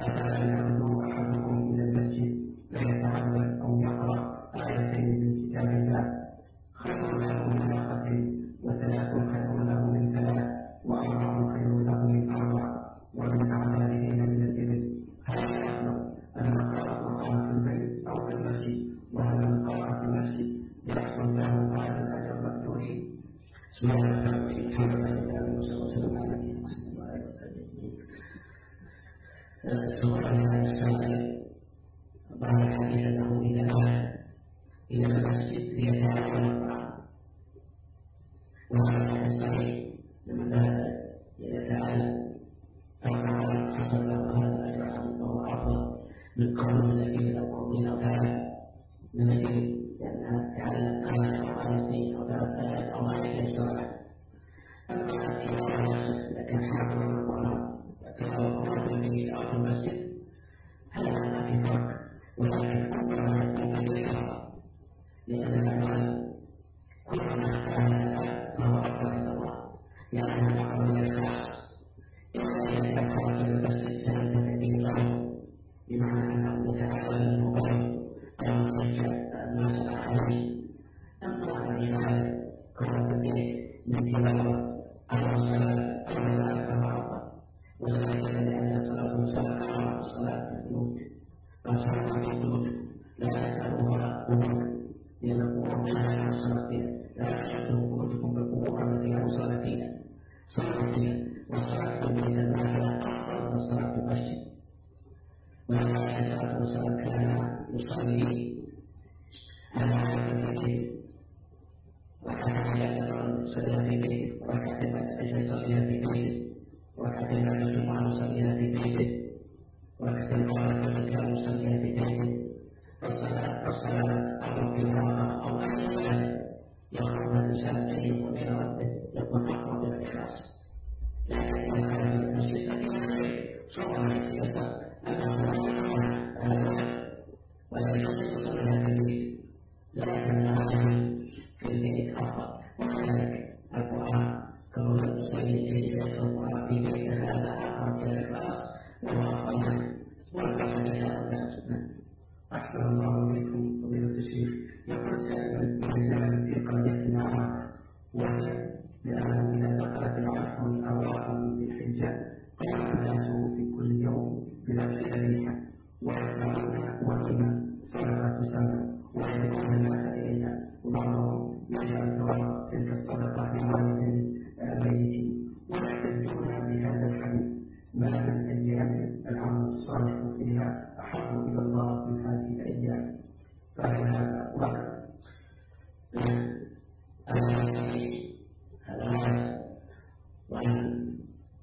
أفلا يخلو أحدكم من المسجد فيتعلم أو يقرأ آيتين من كتاب الله خير له من ناقة وثلاث خير له من ثلاث وأربع خير له من أربع ومن أعمالهن من الإبل. هل يحصل أن نقرأ القرآن في البيت أو في المسجد؟ وهل من قرأ في المسجد يحصل له هذا الأجر المذكور؟ بسم الله الرحمن الرحيم. الحمد لله وصلى الله وسلم على نبينا محمد وعلى آله وصحبه أجمعين. سورة السابع بعد الحديث أنه إلى المسجد ليتعلم القرآن، وهذا الصحيح لمن ذهب يتعلم القرآن حصل له هذا الأجر وهو أفضل من قول الذين يقولون تعالى من الدين، لأنها تعلم القرآن 5 سنين أو 3 أو 10 سنة. لكن حافظ القرآن وتلاوة به أو في المسجد هذا ما في فرق، ولكن القرآن في فرق لأن العلم كل ما كان فهو أفضل عند الله، لأنه يقول الإخلاص إذا يقرأ في المسجد سنة به الله، بمعنى أنه يتعلم المبارك أو يسجل الناس الآخرين. أما الذين كانوا في البيت من تلاوة أو الصلاة أو ذلك معروفة، وذلك لأن الصلاة مسابقة وصلاة البيوت، فصلاة البيوت لا يفعلها أمور لأن القرآن لا يوصل فيها، لا يحسنه وجهكم بالقرآن التي يوصل فيها صلاة فيها، وصلاة البيت النافلة أفضل من صلاة المسجد. ولما صلاة وصلاة كان يصلي على البيت وكان يصلي في بيته، وكان يصلي في بيته، وكان الجمعة يصلي في بيته، وكان يصلي في بيته. والصلاة أو القراءة أو الصلاة يقرب الإنسان أن يكون إلى ربه، يكون أقرب إلى الإخلاص. لكن إذا كان في المسجد صلى يتيسر أنه ولا يصلي في البيت، لكن في البيت أفضل. وكذلك القرآن كون المصلي يجلس القرآن في بيته هذا أقرب إلى الإخلاص وأفضل. والبحث أحسن الله إليكم فضيلة الشيخ. يقول سائل رجال في قريتنا وهي لأنه إذا دخلت العشر الأواخر من الحجة قام الناس في كل يوم بنفس ذبيحة ويسمعون ولما صدقة سنة ويدعون الناس إليها، وبعضهم يجعل ثواب تلك الصدقة لوالد الميت ويحتجون بهذا الحديث ما من أيام العمل الصالح فيها أحب إلى الله من هذه الأيام، فهل هذا وقت وأن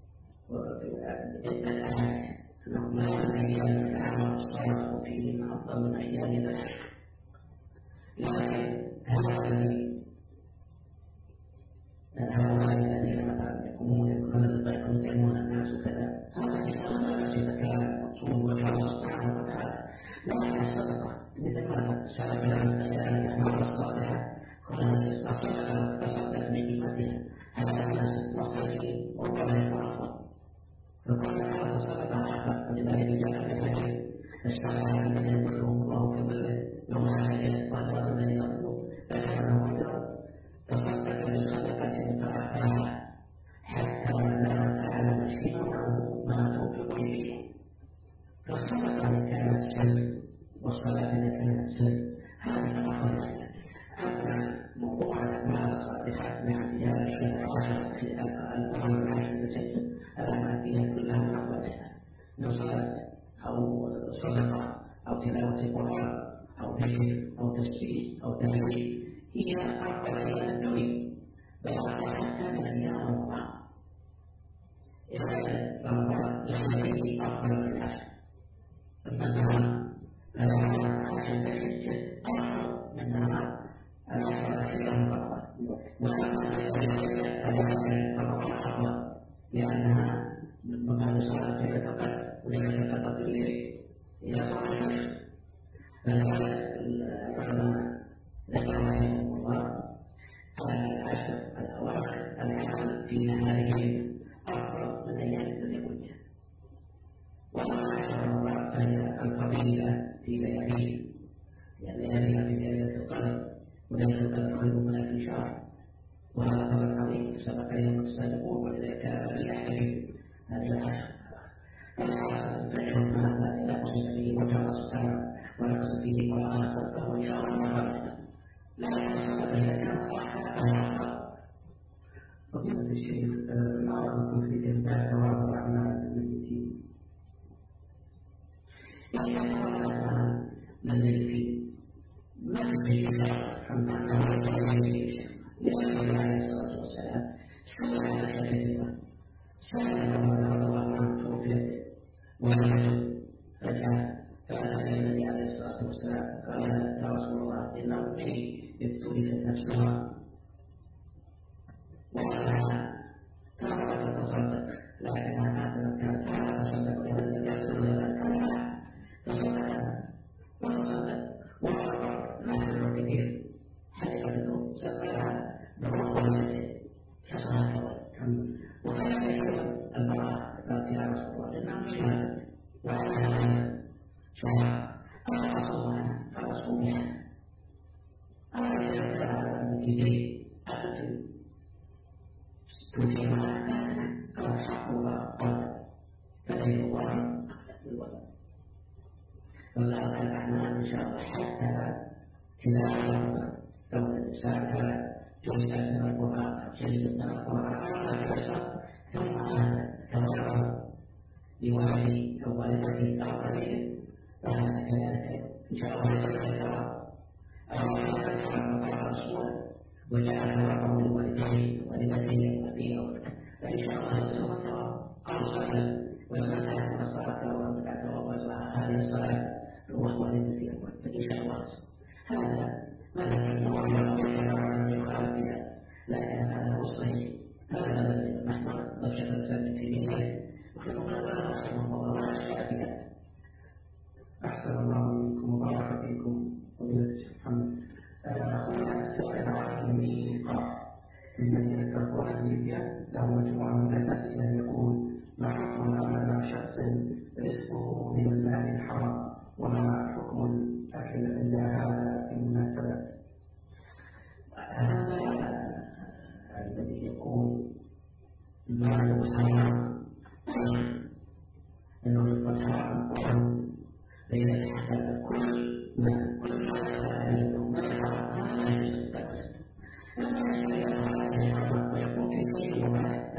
الآيات أنه ما من أيام العمل الصالح فيه أفضل من أيام ذلك، لكن هؤلاء الذين مثلا يكونون الناس كذا هذا إذا كان مقصود والله سبحانه وتعالى لا يستطيع مثل ما سأل الأعمال الصالحة والناس تصدق من قيمتها هذا الناس المصلحين ولا يفرحون، فكل هذا صدقة أحد. ولذلك جاء في الحديث الشرع الذي يذكرهم الله في ظله يوم لا يقبل ولا يطلب فكانه خيرا تصدق بصدقة فأخفاها حتى لا تعلم شماله ما تنفق به. فالصدقة كانت سر والصلاة كانت سر، هذه أفضل. أما موضوع الأعمال الصالحة نعم فيها أشياء ظاهرة في الأمر العاشر والسجن الأعمال فيها كلها أفضلها من صلاة أو صدقة أو تلاوة القرآن أو ذكر أو تسبيح أو تهليل هي أفضل إلى الدنيا، بل حتى من أيام رمضان رمضان ليس أفضل من العشر، النهار عشر الحجة أفضل من نهار العشر رمضان، أفضل لأنها من بعد صلاة الفجر وليلة القدر إلى صلاة العشر. العلماء ذكروا رحمهم الله العشر الأواخر العمل في نهارهم أفضل من أيام الدنيا كلها، وأما العشر سبق يوم الصدق ولذلك يحتاج هذا فإن هذا لا قصد به وجه الصلاة ولا قصد به قراءة فهو إن شاء الله لا يقصد به فضيلة الشيخ ما رأيكم في إثبات ثواب أعمال الميتين؟ الذي ما في الحمد لله لأن عليه الصلاة والسلام سأل كثيرا سأل الله عن توفيق وعلم فأتى النبي عليه الصلاة والسلام قال يا رسول الله إن أمي ابتليت نفسها وقال تعرف تصدق لكن أنا أتذكر تعرف تصدق لأن يحصل ذلك تصدق وتصدق وقال ما كثير حتى أنه سبب بروحه كصلاة وكان يقول البراء قال يا رسول الله إنه شهادة وعلى شهادة رسول الله أنا يسأل على المكيدين أبدا تجيب على كان قال حق الله قال فلن الله الولد والله الأعمال إن شاء الله حتى تلاوة لو الإنسان جزء من القرآن جزء من القرآن ثم لوالدي أو والدتي أو غيره فهذا كذلك إن شاء الله وجعل قول الوالدين والدتين وأبيه فإن شاء الله سوف أرسل وسمعت الصلاة ومتعت ووزع هذه الصلاة هو والدتي فإن شاء الله هذا لكن هذا هو الصحيح هذا محضر ضجة الإسلام التيمية وكما رحمه الله وشكرا أحسن الله منكم وبارك فيكم فضيلة الشيخ محمد. هنا سؤال عن الميقات من مدينة القرى ليبيا له مجموعة من الأسئلة يقول ما حكم أمام شخص رزقه من المال الحرام وما حكم الأكل إلا هذا في المناسبة؟ الذي يقول المال الحرام أنه الحرام بين الحلال كل ما ويكون في سبيل الله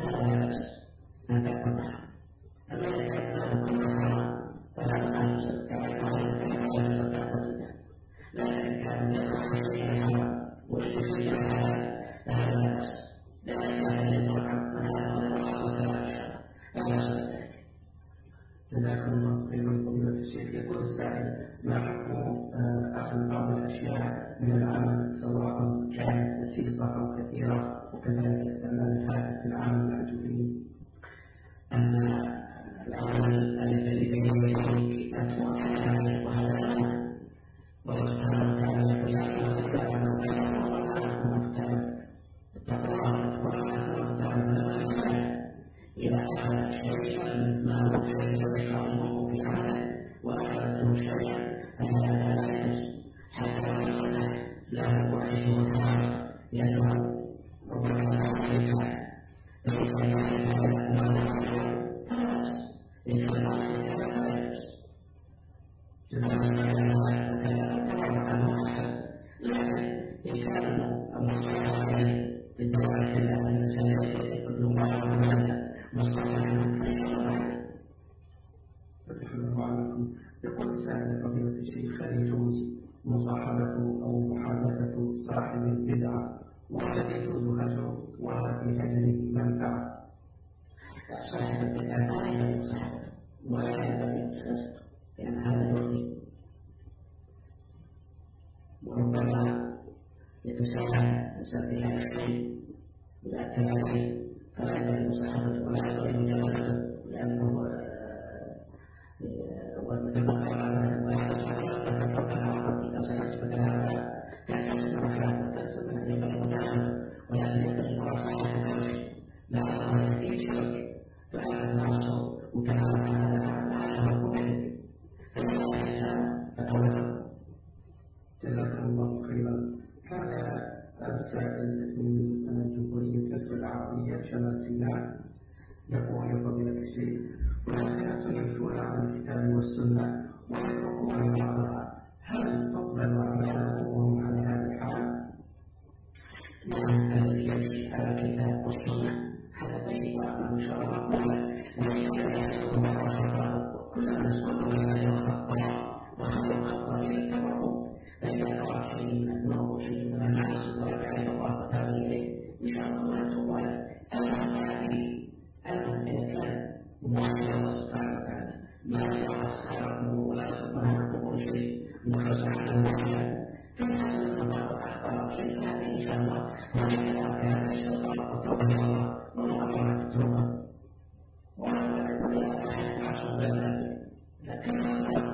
جزاكم الله خيرا فضيلة الشيخ. يقول السائل ما حكم أخذ بعض الأشياء من العمل سواء كانت بسيطة أو كثيرة وكذلك استعمالها في العمل المأجورين؟ العمل الذي بين يديك أنواع وهذا والله سبحانه وتعالى يقول إذا كان شيئا ما هو يستطيعه في عمل وأخذته شيئا فهذا لا يجوز حتى لا يوحشه الحرام لأنه ربما يعرفها فليس يعرفها خلاص ليس يعرفها لا يجوز جزاك الله لكن إن كان المصطلح عليه بالدرجة إلى أن سيقتل الله يقول سائل فضيلة الشيخ هل يجوز مصاحبة أو محادثة صاحب البدعة ولا يجوز هجره وفي هجره منفعة؟ صاحب البدعة لا يجوز مصاحبته ولا ينبغي التصدق لأن هذا يؤذي وربما يتساهل بسبب هذا الشيء إلى التلازم فلا ينبغي مصاحبته ولا ينبغي مجالسته لأنه والمتبقى على ويحصل إذا صحت فتاة تحتسب فيها وتحتسب أن يبقى المتعامل ولا يبقى المصاحبة لا أصلا فيه شرك فهذا نعصه وكلام على مقبول فتولى. جزاكم الله خيرا. كان السائل من جمهورية مصر العربية السنة ويتركون بعضها، هل تقبل أعمالهم على هذا الحال؟ نعم، الذي يمشي على الكتاب والسنة هذين وأعمال شرع ويجب يسأل الله خطأ كلما نسأل لما يخطأ وخطأ الخطأ يتبعه فإذا رأى شيء من النور وشيء من الناس ويرجع إلى الله تعالى إليه إن شاء الله يتوب عليه. أما هذه إن كان موحد الله سبحانه وتعالى ما يخطأ ولا يخطأ شيء مخرج عن المسلم فإن الله أخطأ شيء هذا إن شاء الله وإذا كان يستطيع توبة الله والله التوبة لكن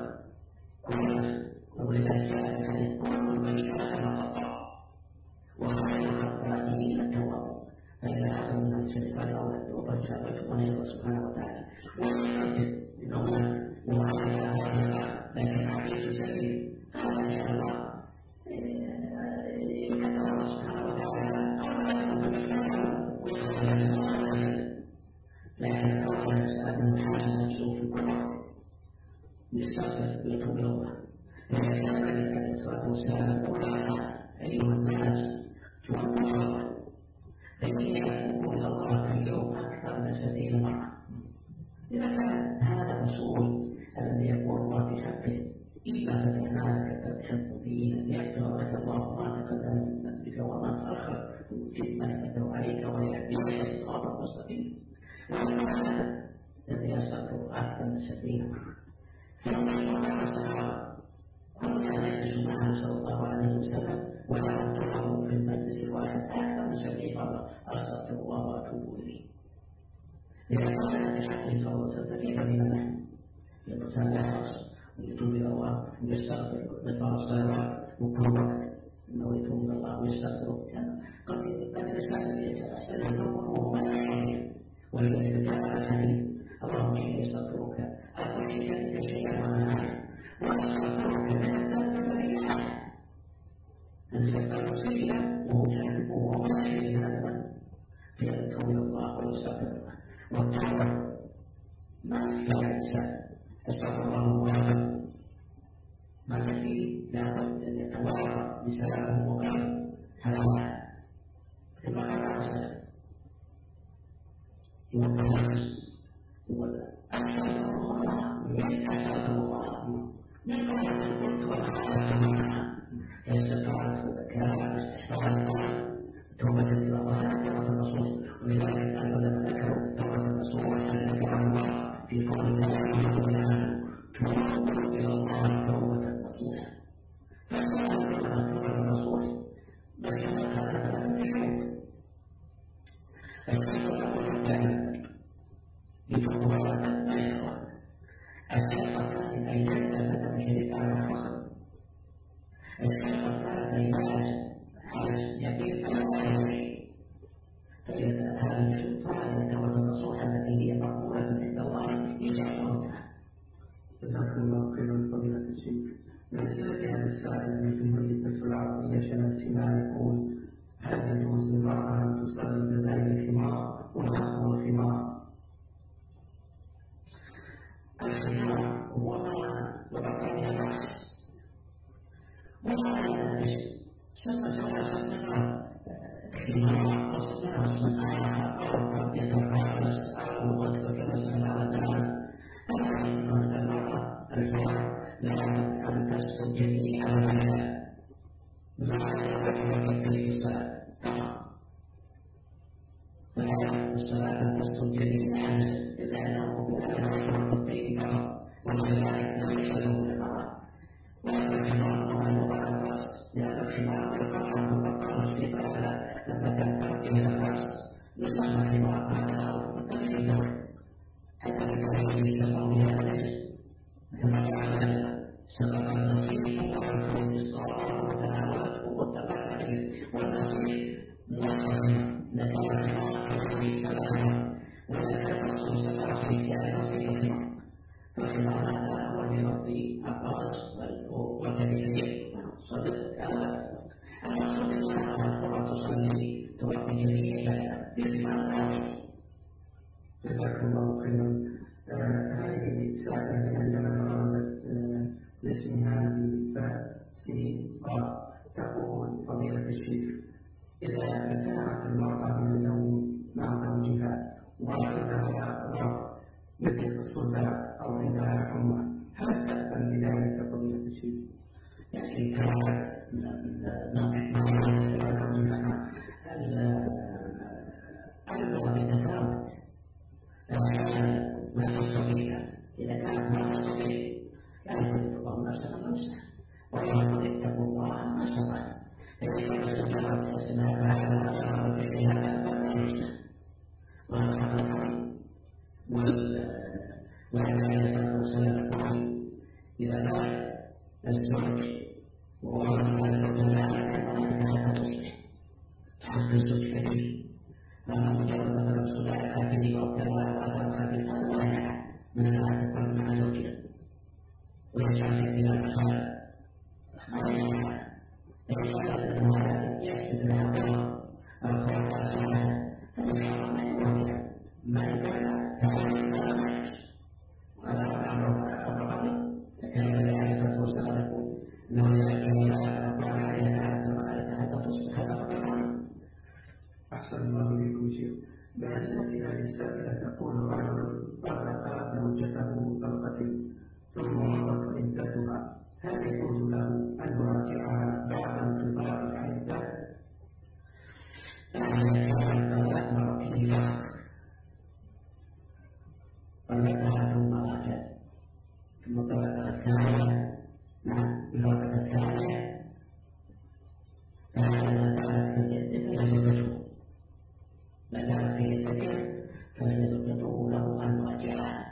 ولذلك كان كل من كان خطأ وخير الخطائين التوبة فإذا أخذ من الشرك له التوبة شابته ونسأل سبحانه وتعالى ويحدث بنومات وعلى لكن حديث سبيل هذا إن شاء الله يكتب الله سبحانه وتعالى لكن أولا نسأل من حاجة نشوف في كل وقت نستغفر لكم يوما لكن النبي عليه الصلاة والسلام أيها الناس توبوا الله الذين يتوبون الله في اليوم أكثر من 70 مرة. إذا كان هذا المسؤول الذي يقول الله في حقه إما فتحناك فتحا مبينا ليغفر لك الله ما تقدم من ذنبك وما تأخر ويتم نعمته عليك ويهديك صراطا مستقيما. وهذا الذي يستغفر أكثر من 70 مرة. كنا نجلس معه صلى الله عليه وسلم ونعرضه في المجلس الواحد أكثر من 70 مرة أستغفر الله وأتوب إليه. إذا كان في حقه صلى الله عليه وسلم كيف بنا نحن؟ يقتل الشخص ويتوب إلى الله ويستغفر ويطلع الصلوات وكل وقت إنه يتوب إلى الله ويستغفر قد يسأل النوم وما يحيي ولذلك جاء الحديث اللهم إني أستغفرك أشهد أنك شيئا وأنا أعلم وأستغفرك من الذنب الذي أعلم أن يستغفر سيئا وهو جاهل وهو لا يدري هذا الذنب فيتوب إلى الله ويستغفر الله والتوبة ما في الإنسان أستغفر الله وأتوب ما الذي لا بد أن يتوارى بسببه وغيره هذا كما قال عليه أحسن الله من أحسن الله من أحسن قلت وأحسن يستطيع الذكاء باستحضار توبة إلى الله توبة الرسول ولذلك أنزل ذكر توبة الرسول وسلم الله في قول الله توبة إلى الله توبة الرسول فسأل الله توبة الرسول بل كما قال هذا الشهود فكيف تقول ذلك يتوب على أيضا السلطة من أين يتبدأ الشريك على الفخر السلطة على علاج يبيع على فإذا هذا السلطة يتوب النصوح التي هي مقبولة عند الله إن شاء الله تعالى. جزاكم الله خيرا فضيلة الشيخ. بالنسبة لهذا السائل في المدرسة العربية شمال يقول هل يجوز للمرأة أن تصلي بغير الحمار وتأخذ الحمار؟ الخمار هو ما وضع من الرأس وضع من الرأس سنة الخمار وصلنا وصلنا أو يتفعل أو وصل كما على الناس أن المرأة الخمار لا أن تسجد جميعا لا يتفعل كيف فلا الصلاة تسجد جميعا إلا أنه وكذلك ليس له للمرأة ولكن الله وضع الرأس لأن الخمار يقع الشرك إذا ابتلعت المرأة من النوم مع زوجها وعندها أمراض مثل الصداع أو عندها حمى، هل تأثم بذلك فضيلة الشيخ؟ لكن كانت اللغة تتفاوت والتصوير إذا كانت مرة صغيرة لا يمكن الله نفسه ويقول اتقوا الله ما استطعتم فإذا كانت الجواب فاسمها فعلا وفيها والعلم والسلام إذا مات الزوج وهو على زوج الله لا تصلح حق الزوج كبير فما مجرد مثلا الصلاة الكافي أو كذا وهذا الكافي هذا من الناس يكون مع زوجها ويجعل إلى المخالف يحسن لها أحسن الله إليكم شيخ. بالنسبة إلى النساء تقول الرجل طلق زوجته طلقة ثم مضت عدتها، هل يجوز له أن يراجعها بعد انقضاء العدة؟ طلقها ثم راجع ثم طلقها الثانية مع الطلقة الثانية فهذا كانت في عدته زوجته ما دامت في عدته فهي زوجته له أن يراجعها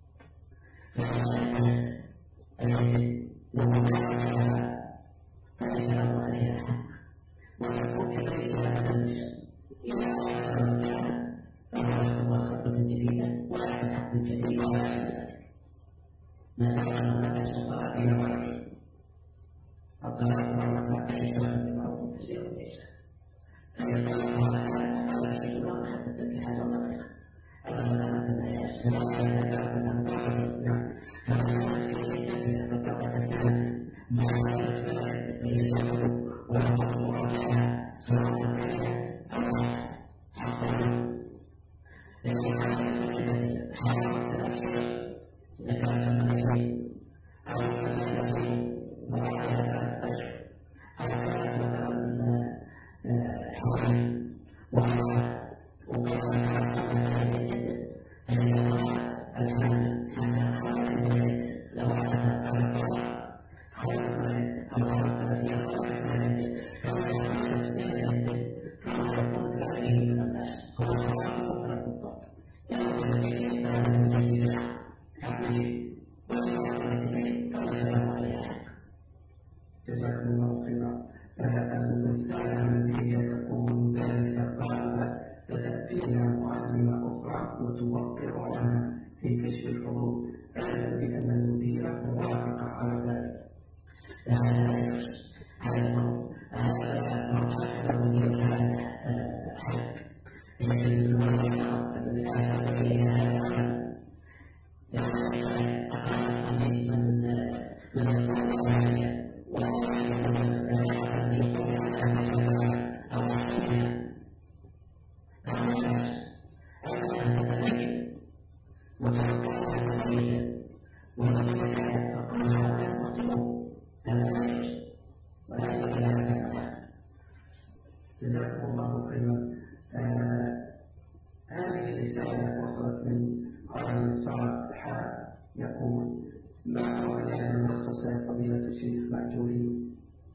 فإذا كانت لو راجعها فليس له عليها حق ويكون كذلك إذا راجعها فهو يحكم خطة جديدة ولا حق جديد ولا ذلك ما دام أنه يسوق إلى مرض الطلاق مرة ليس له بمرض تسير ليس فيقول الله تعالى في الله حتى تنكح زوجها أولا مثلا جزاكم الله خيرا. المسألة التي تكون ذلك الرحمة فتأتينا معلمة أخرى وتوقع لنا في كشف الحروف بأن المدير موافق على ذلك. جزاكم الله خيرا. هذه الرسالة وصلت من قائد صالح يقول: ما هو العلم المخصص فضيلة الشيخ مأجورين؟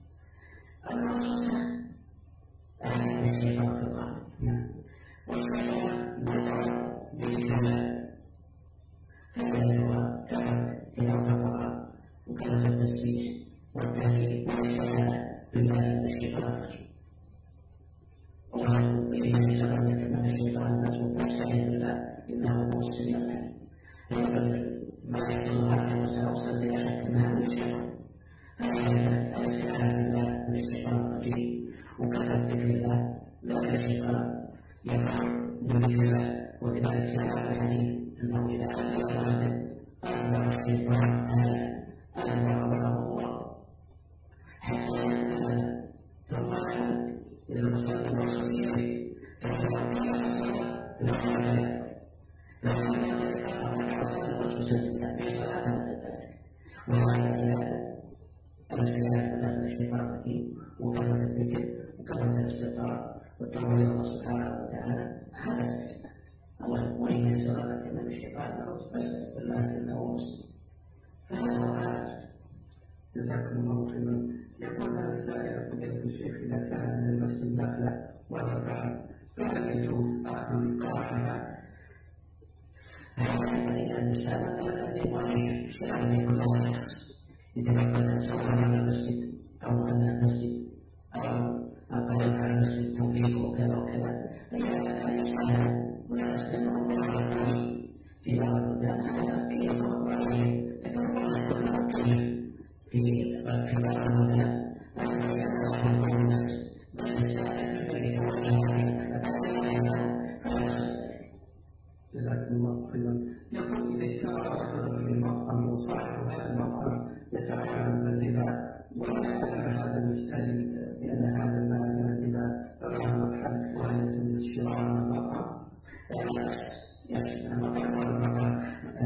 وكان التسبيح والتهليل والصلاة بالله الشيطان وقالوا إن شرك من الشيطان نزغ فاستعذ بالله إنه هو السميع العليم. ما يحصل هذا وسأوصل بأشد ما من الشيطان فاستعاذ بالله من الشيطان الرجيم وكفى بذكر الله لا الشيطان يفعل بذكر الله وبذلك يفعل الحديث أنه إذا أخذ الرجل أكبر الشيطان أكبر الله حتى ثم الشيخ إذا كان من المسجد نقلة ولا بعد فهل يجوز أخذ لقاحها؟ إذا المسافة التي واحد شرعا يكون لها شخص يتنقل سواء على المسجد أو على المسجد أو أقل على المسجد توفيق وكذا وكذا فإذا يسعى ولا يستمر الله في بعض الناس كيف يفرق عليه لكن الله يقول في بعض الناس وأن يتوقع الناس من يسأل جزاكم الله خيرا. يقول إذا اشترى رجل في المطعم وصاحب هذا المطعم يتعامل بالربا ولا هذا المشتري بأن هذا المال من الربا فله الحد ولا يجوز الشراء من المطعم يشمل المطعم والمطعم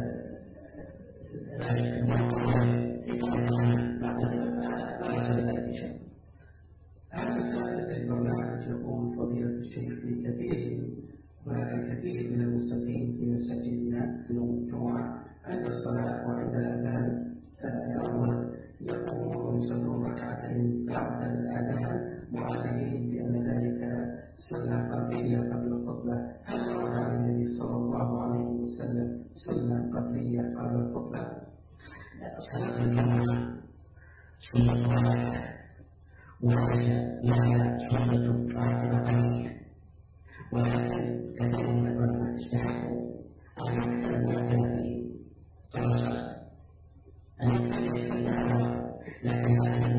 هذا السؤال البرنامج يقول فضيلة الشيخ في كثير من المصلين في مساجدنا يوم الجمعة عند الصلاة وعند الأذان يقومون ويصلون ركعتين بعد الأذان معلمين بأن ذلك سنة قبلية قبل الخطبة. هل ورد عن النبي صلى الله عليه وسلم سنة قبلية قبل الخطبة؟ صلاة الجمعة سنة واحدة وليس لها سنة راتبة ولكن كثير من العلماء استحقوا أن يكتبوا في صلاة أن يكتبوا في الدعوة لكن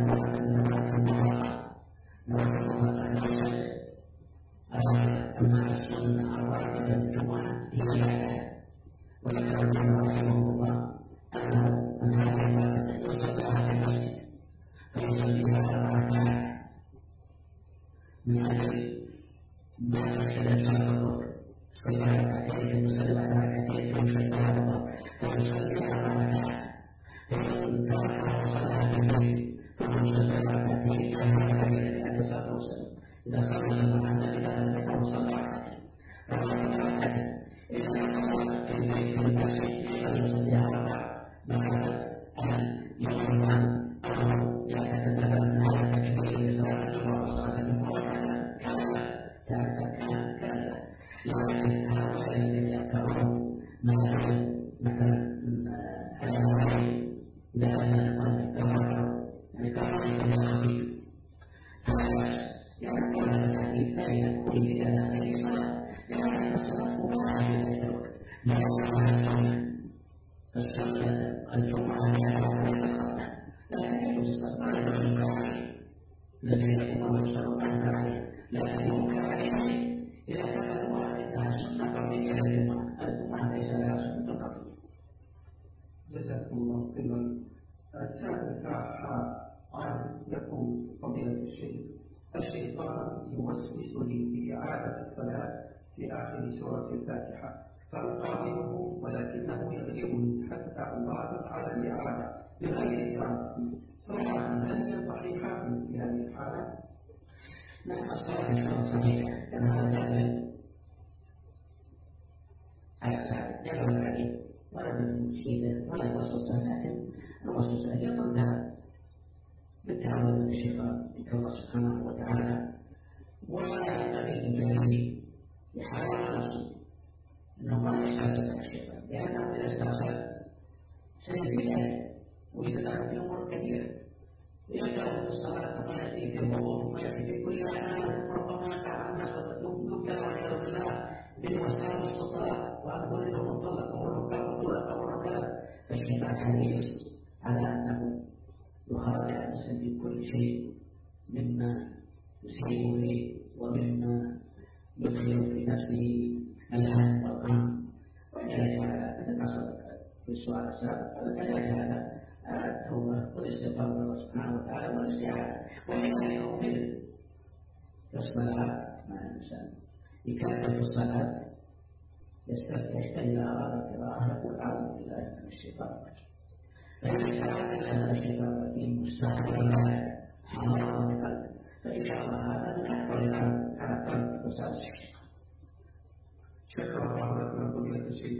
أما السنة الراتبة الجمعة هي وذكر رحمه الله أن هذه الراتبة يصليها في المسجد فيصليها ركعات من أجل ما يحدث الظهر صلى ركعتين وسلم ركعتين ويصليها الظهر فيصليها ركعات فإن ترك صلاة البيت فمن صلى ركعتين كما كان عليه الصلاة والسلام إذا صلى مع النبي فهو صلى ركعتين فصلى ركعتين إذا صلى في البيت في المسجد فيصليها ركعة مخافة أن يظن أو يتكلم من هذا التكبير لصلاة الجمعة وصلاة الجمعة كذا لكن هؤلاء الذين يقرؤون مثلا لا يقول الحديث لا يكون إلى غير صلاة لأن الصلاة مباحة لا صلاة فالصلاة الجمعة ليس صلاة لكن يجوز صلاة الذين يقولون صلوا عليه لكن ينكر عليه إذا كان الواحد أنها سنة قبلية الجمعة ليس لها سنة قبلية. جزاكم الله خيرا. السائل قال يقول فضيلة الشيخ الشيطان يوسوس لي بإعادة الصلاة في آخر سورة الفاتحة فأقاومه ولكنه يغلبني حتى أواظب على الإعادة بغير إرادتي سواء هل هي صحيحة في هذه الحالة؟ نعم الصلاة صحيحة كما هو ذلك على السابق جرى الحديث ولا بالمشكلة ولا الوسوسة لكن الوسوسة هي ضدها بالتعامل من الشيطان ذكر الله سبحانه وتعالى ولا ينبغي للجاهل يحاول نفسه انه ما يستعصي الشيطان لانه اذا استعصى سيزيد عليه ويتدخل في امور كثيره ويبدا في الصلاه ثم ياتي في الوضوء ثم ياتي في كل اعمال وربما يقع الناس يبدا والعياذ بالله بالوسائل السلطات وان كل مطلق وركاب فالشيطان حريص على انه يخادع الانسان في كل شيء مما يسيء به ومما يدخل في نفسه الهم والغم ولذلك نتقصد في السؤال السابق فلذلك هذا التوبه والاستغفار الله سبحانه وتعالى والاستعانه ولذلك يؤمن في الصلاه مع الانسان يكمل في الصلاه يستفتح اذا اراد قراءه يقول اعوذ بالله من الشيطان الرجيم فإذا كان الشيطان الرجيم مستحيل حرام القلب فإن شاء الله هذا من أكبر على قلب وسائل الشيطان. شكرا الله لكم.